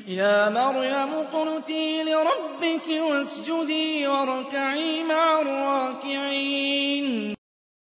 يَا مَرْيَمُ اقْنُتِي لِرَبِّكِ وَاسْجُدِي وَارْكَعِي مَعَ الرَّاكِعِينَ